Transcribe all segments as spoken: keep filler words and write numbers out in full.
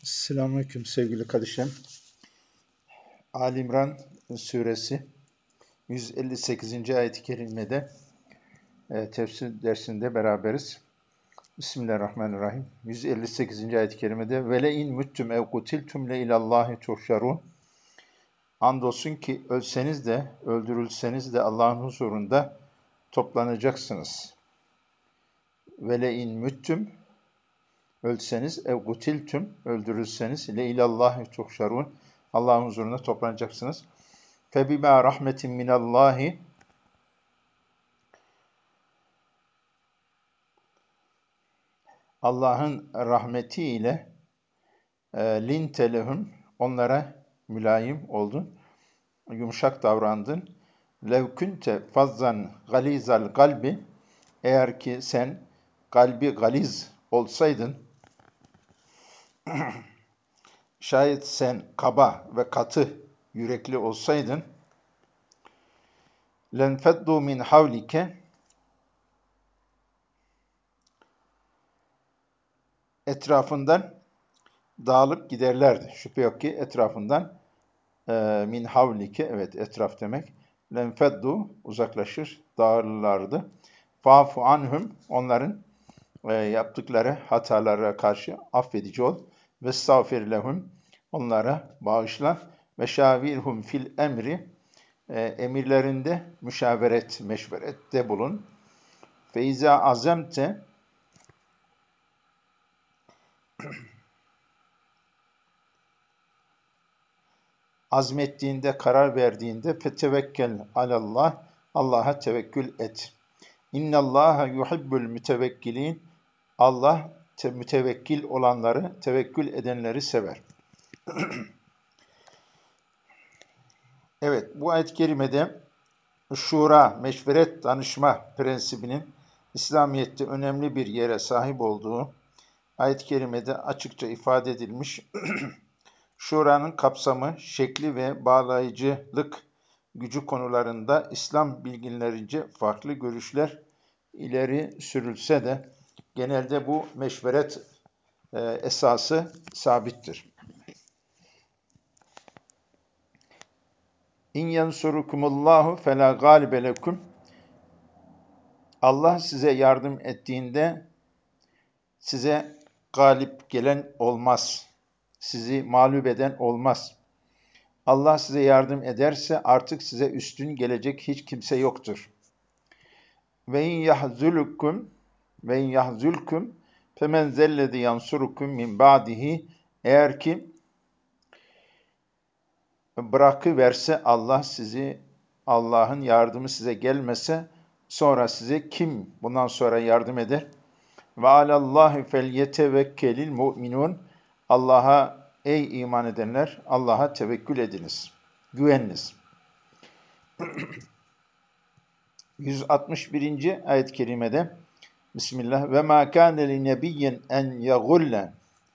Selamünaleyküm sevgili kardeşlerim. Ali İmran suresi yüz elli sekizinci ayet-i kerimede e, tefsir dersinde beraberiz. Bismillahirrahmanirrahim. yüz elli sekizinci ayet-i kerimede ve le in muttum ev kutiltum le ilallahi tuhşarun. Andolsun ki ölseniz de öldürülseniz de Allah'ın huzurunda toplanacaksınız. Ve le in muttum ölseniz ev kutiltum öldürülseniz le ilallahi tuhşarun. Allah'ın huzurunda toplanacaksınız. Febima rahmetin minallahi Allah'ın rahmetiyle e, linte lehum onlara mülayim oldun, yumuşak davrandın. Lev kunte fazzan galizal kalbi eğer ki sen kalbi galiz olsaydın, şayet sen kaba ve katı yürekli olsaydın, lenfeddu min havlike etrafından dağılıp giderlerdi. Şüphe yok ki etrafından e, min havlike, evet etraf demek. Lenfeddu uzaklaşır, dağılırlardı. Fa'fu anhum onların e, yaptıkları hatalara karşı affedici ol. Ve estağfir lehum onlara bağışla. Ve şavirhum fil emri e, emirlerinde müşaveret, meşverette bulun. Feiza azemte azmettiğinde, karar verdiğinde fetevekkel alallah, Allah'a tevekkül et. İnnallâhe yuhibbul mütevekkilin. Allah te mütevekkil olanları, tevekkül edenleri sever. Evet, bu ayet-i kerimede şura, meşveret, danışma prensibinin İslamiyet'te önemli bir yere sahip olduğu ayet-i kerimede açıkça ifade edilmiş. Şura'nın kapsamı, şekli ve bağlayıcılık gücü konularında İslam bilginlerince farklı görüşler ileri sürülse de genelde bu meşveret e, esası sabittir. İn yansurukumullahu fela galibe lekum. Allah size yardım ettiğinde size galip gelen olmaz. Sizi mağlup eden olmaz. Allah size yardım ederse artık size üstün gelecek hiç kimse yoktur. Ve in yahzulukum ve in yahzulkum femen zellezi yansurukum min ba'dihi. Eğer ki bırakıverse Allah sizi, Allah'ın yardımı size gelmese sonra size kim bundan sonra yardım eder? Ve alallahi felyetevekkelil mu'minun. Allah'a ey iman edenler, Allah'a tevekkül ediniz, güveniniz. yüz altmış birinci ayet-i kerimede Bismillah ve ma kâne li nebiyyin en yegulle.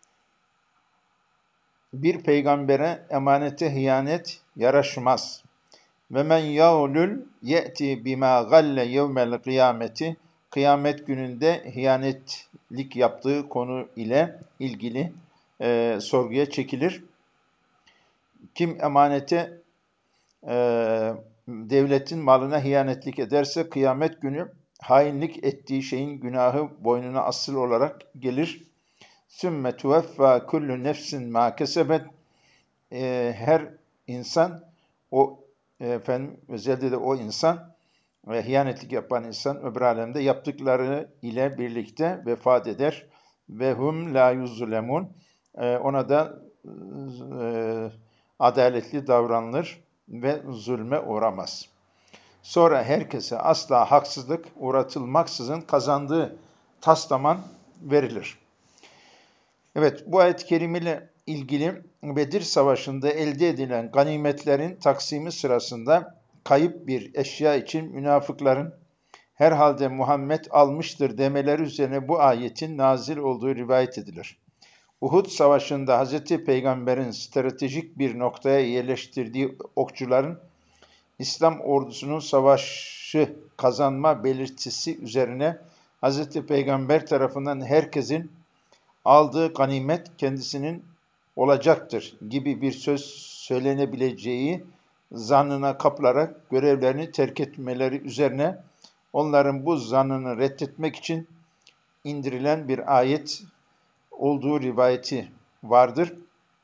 Bir peygambere emanete hıyanet yaraşmaz. Ve men yağlul ye'ti bima galle yevmel kıyameti. Kıyamet gününde hıyanetlik yaptığı konu ile ilgili e, sorguya çekilir. Kim emanete e, devletin malına hıyanetlik ederse kıyamet günü hainlik ettiği şeyin günahı boynuna asıl olarak gelir. Sümme tuveffa kullu nefsin ma kesebet. Her insan o efendim özellikle de o insan ve hıyanetlik yapan insan öbür alemde yaptıkları ile birlikte vefat eder. Ve hum la yuzlemun. Ona da e, adaletli davranılır ve zulme uğramaz. Sonra herkese asla haksızlık uğratılmaksızın kazandığı taslaman verilir. Evet, bu ayet-i kerime ilgili Bedir Savaşı'nda elde edilen ganimetlerin taksimi sırasında kayıp bir eşya için münafıkların herhalde Muhammed almıştır demeleri üzerine bu ayetin nazil olduğu rivayet edilir. Uhud Savaşı'nda Hazreti Peygamber'in stratejik bir noktaya yerleştirdiği okçuların İslam ordusunun savaşı kazanma belirtisi üzerine Hazreti Peygamber tarafından herkesin aldığı ganimet kendisinin olacaktır gibi bir söz söylenebileceği zannına kapılarak görevlerini terk etmeleri üzerine onların bu zannını reddetmek için indirilen bir ayet olduğu rivayeti vardır.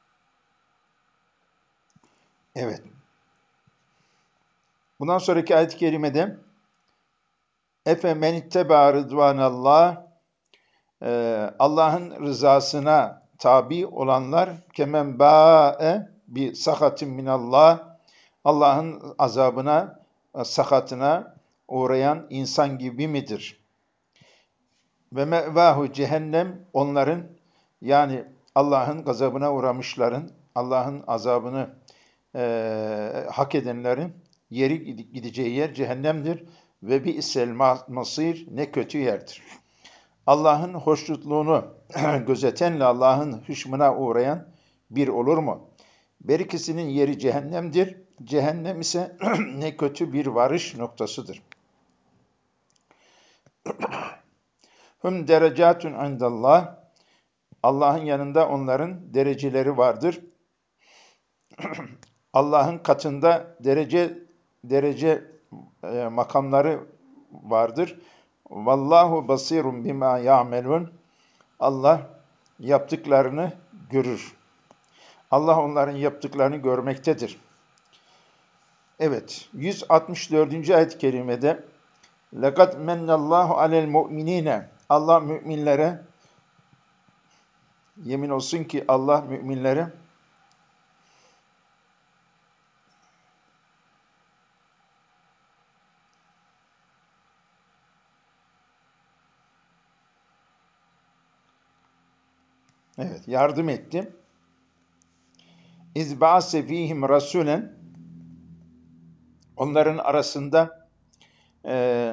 Evet. Bundan sonraki ayet-i kerimede Efe men itteba rıdvanallah, Allah'ın rızasına tabi olanlar kemen ba'e bi sakatin minallah, Allah'ın azabına, sakatına uğrayan insan gibi midir? Ve mevahu cehennem, onların yani Allah'ın gazabına uğramışların, Allah'ın azabını e, hak edenlerin yeri gideceği yer cehennemdir ve bi'sel masir, ne kötü yerdir. Allah'ın hoşnutluğunu gözetenle Allah'ın hışmına uğrayan bir olur mu? Her ikisinin yeri cehennemdir. Cehennem ise ne kötü bir varış noktasıdır. Hum derecatun indallah, Allah'ın yanında onların dereceleri vardır. Allah'ın katında derece derece e, makamları vardır. Vallahu basirun bima ya'melun. Allah yaptıklarını görür. Allah onların yaptıklarını görmektedir. Evet, yüz altmış dördüncü ayet-i kerimede لَقَدْ مَنَّ اللّٰهُ عَلَى الْمُؤْمِنِينَ, Allah müminlere, yemin olsun ki Allah müminlere evet, yardım etti. اِذْ بَعَسَ ف۪يهِمْ رَسُولًا, onların arasında e,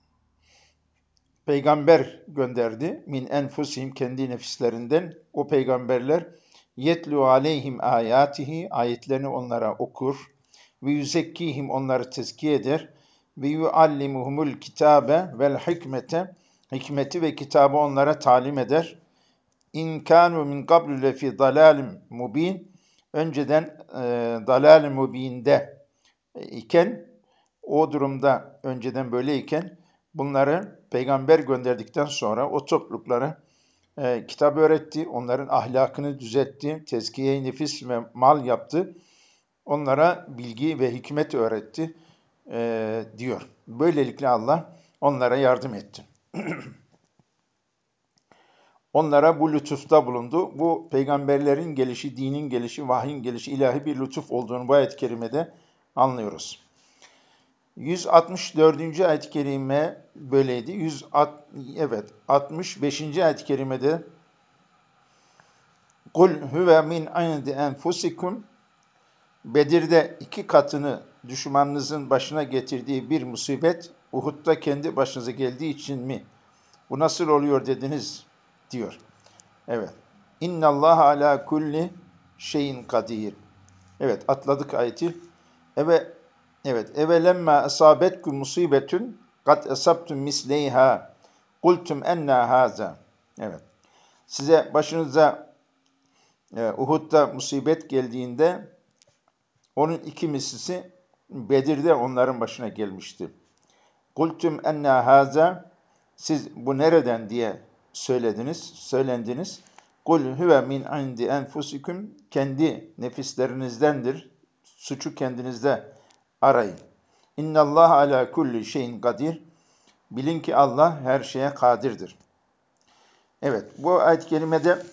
peygamber gönderdi. Min enfusihim, kendi nefislerinden. O peygamberler yetlu aleyhim ayatihi, ayetlerini onlara okur. Ve yüzekkihim, onları tezkiye eder. Ve yuallimuhumul kitabe vel hikmete, hikmeti ve kitabı onlara talim eder. İn kanu min qablu lefi dalalim mubin, önceden e, dalal-i mubinde iken, o durumda önceden böyleyken bunları peygamber gönderdikten sonra o topluluklara e, kitap öğretti, onların ahlakını düzeltti, tezkiye-i nefis ve mal yaptı, onlara bilgi ve hikmet öğretti e, diyor. Böylelikle Allah onlara yardım etti. Onlara bu lütufta bulundu. Bu peygamberlerin gelişi, dinin gelişi, vahyin gelişi ilahi bir lütuf olduğunu bu ayet-i kerimede anlıyoruz. yüz altmış dördüncü ayet-i kerime böyleydi. yüz evet, altmış beşinci ayet-i kerimede "Kul huve min indi enfusikum", Bedir'de iki katını düşmanınızın başına getirdiği bir musibet, Uhud'da kendi başınıza geldiği için mi? Bu nasıl oluyor dediniz diyor. Evet. İnna Allah ala kulli şeyin kadir. Evet, atladık ayeti. Eve evet, evelemma asabetkum musibetun kad asabtum misleyha kultum enna haza. Evet. Size başınıza e, Uhud'da musibet geldiğinde onun iki mislisi Bedir'de onların başına gelmişti. Kultum enna haza, siz bu nereden diye söylediniz, söylendiniz. Kul huve min indi enfusikum, kendi nefislerinizdendir. Suçu kendinizde arayın. İnnallah ala kulli şeyin kadir. Bilin ki Allah her şeye kadirdir. Evet, bu ayet-i kerimede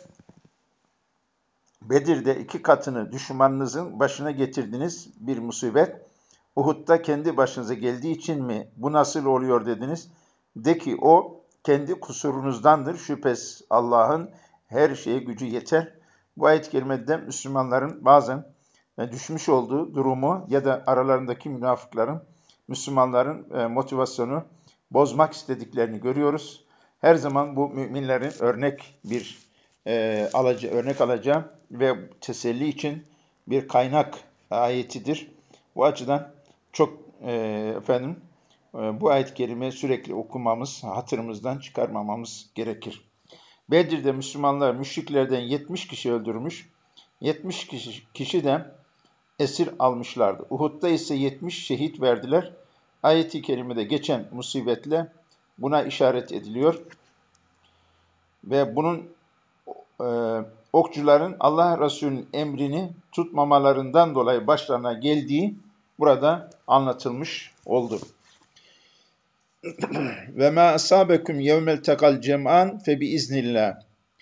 Bedir'de iki katını düşmanınızın başına getirdiniz bir musibet. Uhud'da kendi başınıza geldiği için mi bu nasıl oluyor dediniz? De ki o kendi kusurunuzdandır. Şüphesiz Allah'ın her şeye gücü yeter. Bu ayet-i kerimede Müslümanların bazen düşmüş olduğu durumu ya da aralarındaki münafıkların Müslümanların motivasyonu bozmak istediklerini görüyoruz. Her zaman bu müminlerin örnek bir e, alaca, örnek alacağı ve teselli için bir kaynak ayetidir. Bu açıdan çok e, efendim e, bu ayet-i kerime sürekli okumamız, hatırımızdan çıkarmamamız gerekir. Bedir'de Müslümanlar müşriklerden yetmiş kişi öldürmüş, yetmiş kişi, kişi de esir almışlardı. Uhud'da ise yetmiş şehit verdiler. Ayet-i kerimede geçen musibetle buna işaret ediliyor. Ve bunun e, okçuların Allah Resulü'nün emrini tutmamalarından dolayı başlarına geldiği burada anlatılmış oldu. Ve ma asabekum yevmel tekal cem'an fe bi iznillah.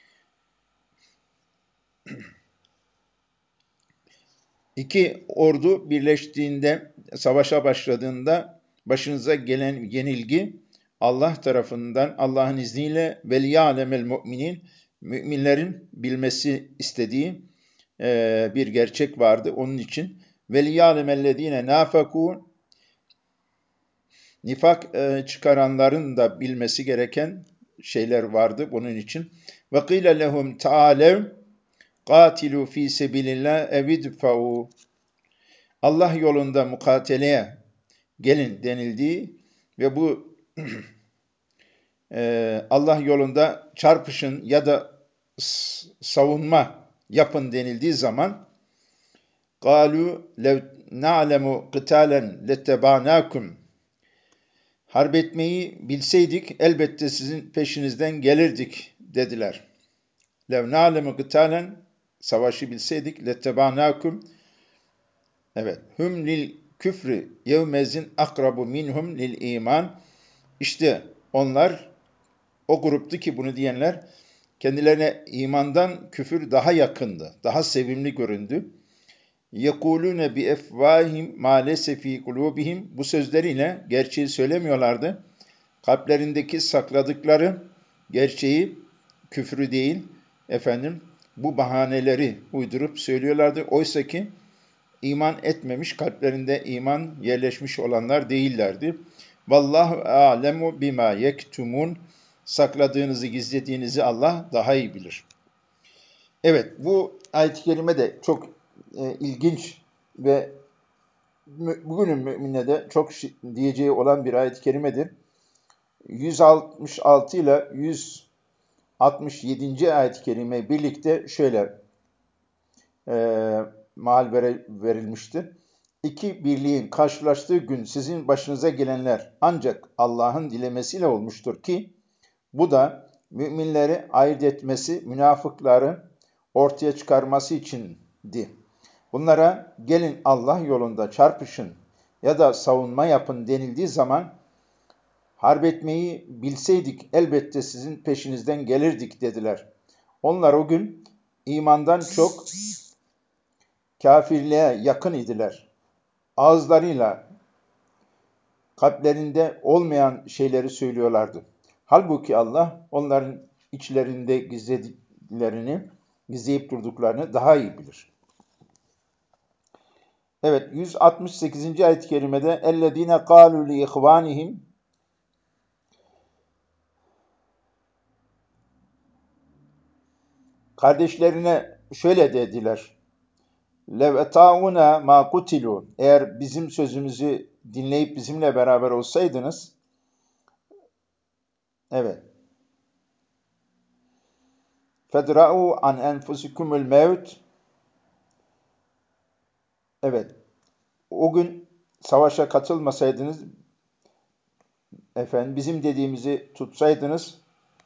İki ordu birleştiğinde, savaşa başladığında başınıza gelen yenilgi Allah tarafından, Allah'ın izniyle ve liya'lemel mu'minin, müminlerin bilmesi istediği e, bir gerçek vardı onun için. Ve liya'lemellezine nafakû, nifak e, çıkaranların da bilmesi gereken şeyler vardı bunun için. Ve qîle lehum ta'alev qatilu fî sebilillah evidfa'u. Allah yolunda mukateleye gelin denildiği ve bu e, Allah yolunda çarpışın ya da savunma yapın denildiği zaman قَالُوا لَوْ نَعْلَمُ قِتَالًا لَتَّبَعْنَاكُمْ. Harp etmeyi bilseydik elbette sizin peşinizden gelirdik dediler. لَوْ نَعْلَمُ قِتَالًا, savaşı bilseydik لَتَّبَعْنَاكُمْ. Evet. Hum lil küfrü yevmezin akrabu minhum lil iman. İşte onlar, o gruptu ki bunu diyenler, kendilerine imandan küfür daha yakındı, daha sevimli göründü. يَقُولُونَ بِاَفْوَاهِمْ مَا لَيْسَ ف۪ي قُلُوبِهِمْ. Bu sözleriyle gerçeği söylemiyorlardı. Kalplerindeki sakladıkları gerçeği, küfrü değil, efendim, bu bahaneleri uydurup söylüyorlardı. Oysa ki iman etmemiş, kalplerinde iman yerleşmiş olanlar değillerdi. Vallahu alemu bima yektumun. Sakladığınızı, gizlediğinizi Allah daha iyi bilir. Evet, bu ayet-i kerime de çok e, ilginç ve mü, bugünün müminine de çok diyeceği olan bir ayet-i kerimedir. yüz altmış altı ile yüz altmış yedinci ayet-i kerime birlikte şöyle e, mal verilmiştir. İki birliğin karşılaştığı gün sizin başınıza gelenler ancak Allah'ın dilemesiyle olmuştur ki, bu da müminleri ayırt etmesi, münafıkları ortaya çıkarması içindi. Bunlara gelin Allah yolunda çarpışın ya da savunma yapın denildiği zaman, harp etmeyi bilseydik elbette sizin peşinizden gelirdik dediler. Onlar o gün imandan çok kafirliğe yakın idiler. Ağızlarıyla kalplerinde olmayan şeyleri söylüyorlardı. Halbuki Allah onların içlerinde gizlediklerini, gizleyip durduklarını daha iyi bilir. Evet, yüz altmış sekizinci ayet-i kerimede اَلَّذ۪ينَ قَالُوا لِيْخْوَانِهِمْ. Kardeşlerine şöyle dediler: لَوْ اَتَاعُونَا مَا قُتِلُوا. Eğer bizim sözümüzü dinleyip bizimle beraber olsaydınız, evet, فَدْرَعُوا عَنْ اَنْفُسِكُمُ الْمَوْتِ. Evet, o gün savaşa katılmasaydınız, efendim bizim dediğimizi tutsaydınız,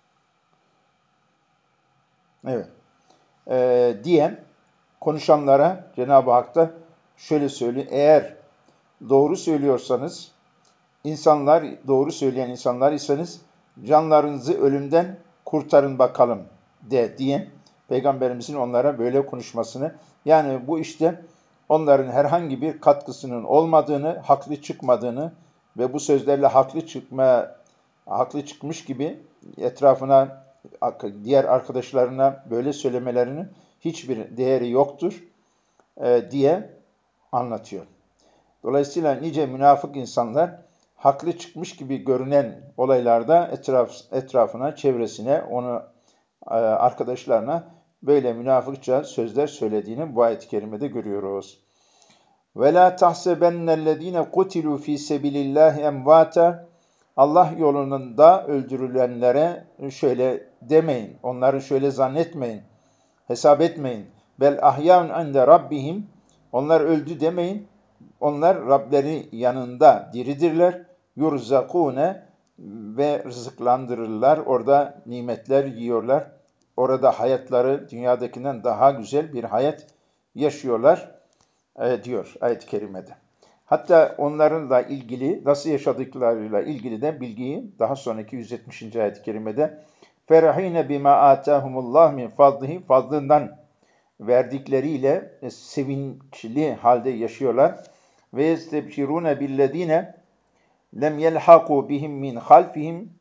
evet, e, diyen konuşanlara Cenab-ı Hak da şöyle söylüyor: eğer doğru söylüyorsanız, insanlar, doğru söyleyen insanlar iseniz, canlarınızı ölümden kurtarın bakalım de diye Peygamberimizin onlara böyle konuşmasını, yani bu işte onların herhangi bir katkısının olmadığını, haklı çıkmadığını ve bu sözlerle haklı çıkma, haklı çıkmış gibi etrafına, diğer arkadaşlarına böyle söylemelerinin hiçbir değeri yoktur e, diye anlatıyor. Dolayısıyla nice münafık insanlar haklı çıkmış gibi görünen olaylarda etraf, etrafına, çevresine, onu arkadaşlarına böyle münafıkça sözler söylediğini bu ayet-i kerimede görüyoruz. وَلَا تَحْسَبَنَّ الَّذ۪ينَ قُتِلُوا ف۪ي سَبِلِ اللّٰهِ اَمْوَاتًا. Allah yolunda öldürülenlere şöyle demeyin, onları şöyle zannetmeyin, hesap etmeyin. Bel ahyaun inde rabbihim. Onlar öldü demeyin. Onlar Rableri yanında diridirler. Yurzakune ve rızıklandırırlar. Orada nimetler yiyorlar. Orada hayatları dünyadakinden daha güzel bir hayat yaşıyorlar e, diyor ayet-i kerimede. Hatta onlarınla ilgili, nasıl yaşadıklarıyla ilgili de bilgiyi daha sonraki yüz yetmişinci ayet-i kerimede ferahine bima atahumullah min fadlihi, fadlından verdikleriyle e, sevinçli halde yaşıyorlar. Ve yestebşirune billezine lem yelhaku bihim min halfihim,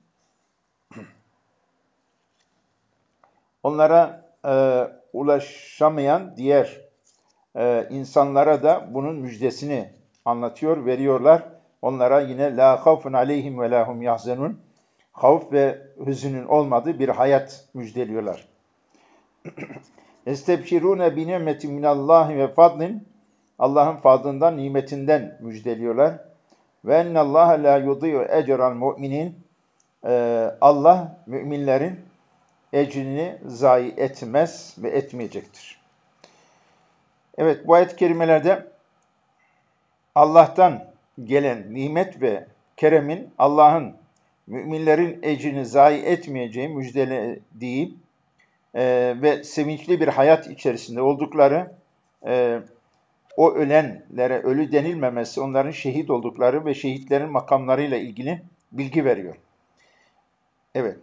onlara e, ulaşamayan diğer e, insanlara da bunun müjdesini anlatıyor, veriyorlar. Onlara yine la havfun aleyhim ve lahum yahzenun, havf ve hüzünün olmadığı bir hayat müjdeliyorlar. Estebşirune bi nimetin minallahi ve fadlin, Allah'ın fadlından, nimetinden müjdeliyorlar. Ve ennallaha la yudiyu ecral mu'minin, Allah müminlerin ecrini zayi etmez ve etmeyecektir. Evet, bu ayet-i kerimelerde Allah'tan gelen nimet ve keremin Allah'ın müminlerin ecrini zayi etmeyeceği müjdelediği e, ve sevinçli bir hayat içerisinde oldukları, e, o ölenlere ölü denilmemesi, onların şehit oldukları ve şehitlerin makamlarıyla ilgili bilgi veriyor. Evet.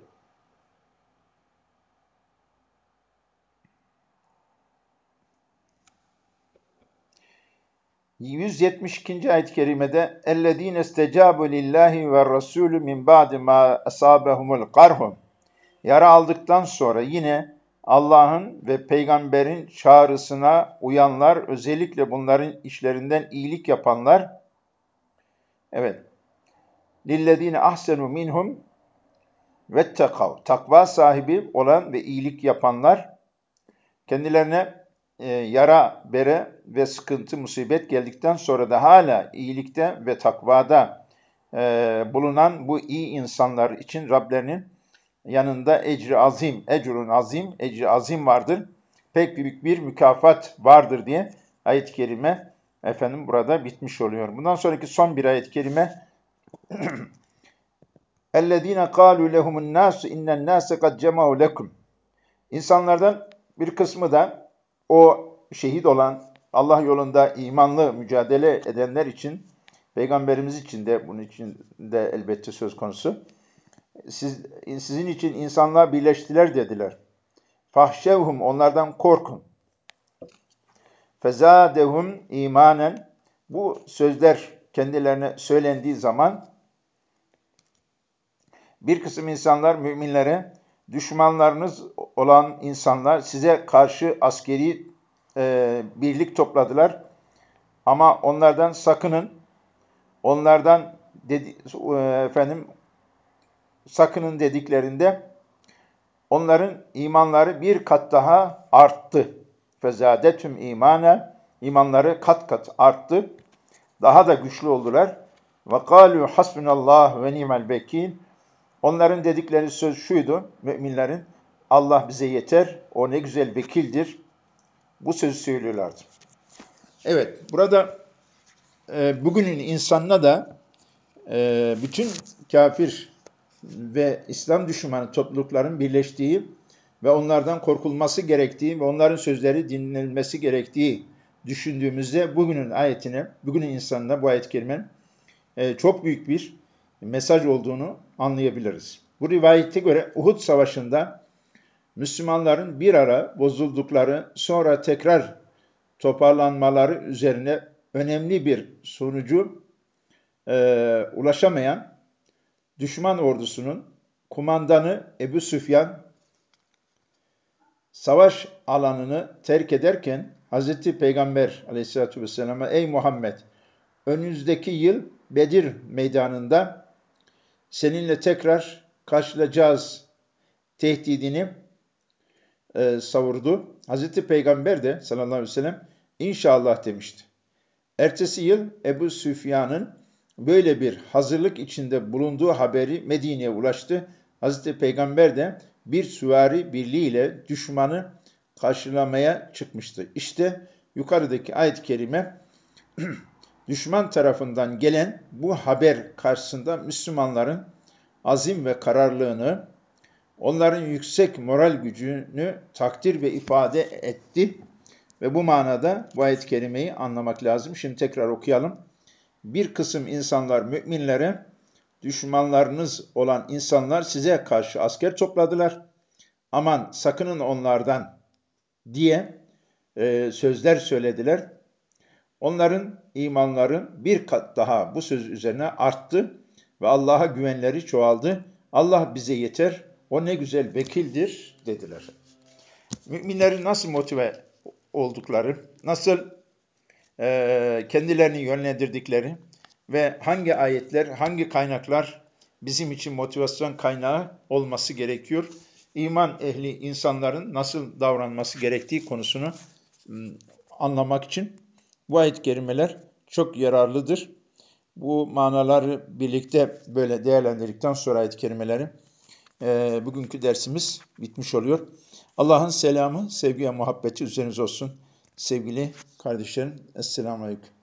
yüz yetmiş ikinci ayet-i kerimede اَلَّذ۪ينَ اسْتَجَابُوا لِلّٰهِ وَالرَّسُولُ مِنْ بَعْدِ مَا أَصَابَهُمُ الْقَرْحُ. Yara aldıktan sonra yine Allah'ın ve peygamberin çağrısına uyanlar, özellikle bunların işlerinden iyilik yapanlar, evet, لِلَّذ۪ينَ أَحْسَنُوا مِنْهُمْ وَاتَّقَوْا, takva sahibi olan ve iyilik yapanlar, kendilerine e, yara, bere ve sıkıntı, musibet geldikten sonra da hala iyilikte ve takvada e, bulunan bu iyi insanlar için Rablerinin yanında ecri azim, ecrun azim, ecri azim vardır. Pek büyük bir mükafat vardır diye ayet-i kerime efendim burada bitmiş oluyor. Bundan sonraki son bir ayet-i kerime اَلَّذ۪ينَ قَالُوا لَهُمُ النَّاسُ اِنَّ النَّاسَ قَدْ جَمَعُوا لَكُمْ. İnsanlardan bir kısmı da o şehit olan, Allah yolunda imanlı mücadele edenler için, Peygamberimiz için de bunun için de elbette söz konusu. Siz, sizin için insanlar birleştiler dediler. Fahşevhum, onlardan korkun. Fezadehum imanen, bu sözler kendilerine söylendiği zaman bir kısım insanlar müminlere, düşmanlarınız olan insanlar size karşı askeri e, birlik topladılar. Ama onlardan sakının, onlardan dedi, e, efendim sakının dediklerinde onların imanları bir kat daha arttı. Fezadetüm imana, imanları kat kat arttı. Daha da güçlü oldular. Ve kâlû hasbunallah ve ni'mel vekîl. Onların dedikleri söz şuydu, müminlerin: Allah bize yeter, o ne güzel vekildir. Bu sözü söylüyorlardı. Evet, burada e, bugünün insanına da e, bütün kafir ve İslam düşmanı toplulukların birleştiği ve onlardan korkulması gerektiği ve onların sözleri dinlenilmesi gerektiği düşündüğümüzde bugünün ayetine, bugünün insanına bu ayet-i kerimenin e, çok büyük bir mesaj olduğunu anlayabiliriz. Bu rivayete göre Uhud Savaşı'nda Müslümanların bir ara bozuldukları, sonra tekrar toparlanmaları üzerine önemli bir sonucu e, ulaşamayan düşman ordusunun kumandanı Ebu Süfyan savaş alanını terk ederken Hazreti Peygamber Aleyhisselatü Vesselam'a ey Muhammed, önümüzdeki yıl Bedir meydanında seninle tekrar karşılaşacağız tehdidini e, savurdu. Hazreti Peygamber de sallallahu aleyhi ve sellem inşallah demişti. Ertesi yıl Ebu Süfyan'ın böyle bir hazırlık içinde bulunduğu haberi Medine'ye ulaştı. Hazreti Peygamber de bir süvari birliğiyle düşmanı karşılamaya çıkmıştı. İşte yukarıdaki ayet-i kerime düşman tarafından gelen bu haber karşısında Müslümanların azim ve kararlılığını, onların yüksek moral gücünü takdir ve ifade etti. Ve bu manada bu ayet-i kerimeyi anlamak lazım. Şimdi tekrar okuyalım. Bir kısım insanlar müminlere, düşmanlarınız olan insanlar size karşı asker topladılar. Aman sakının onlardan diye e, sözler söylediler. Onların imanları bir kat daha bu söz üzerine arttı ve Allah'a güvenleri çoğaldı. Allah bize yeter, o ne güzel vekildir dediler. Müminlerin nasıl motive oldukları, nasıl e, kendilerini yönlendirdikleri ve hangi ayetler, hangi kaynaklar bizim için motivasyon kaynağı olması gerekiyor, İman ehli insanların nasıl davranması gerektiği konusunu m, anlamak için bu ayet-i kerimeler çok yararlıdır. Bu manaları birlikte böyle değerlendirdikten sonra ayet-i kerimeleri e, bugünkü dersimiz bitmiş oluyor. Allah'ın selamı, sevgi ve muhabbeti üzerinize olsun. Sevgili kardeşlerim, Esselamu Aleyküm.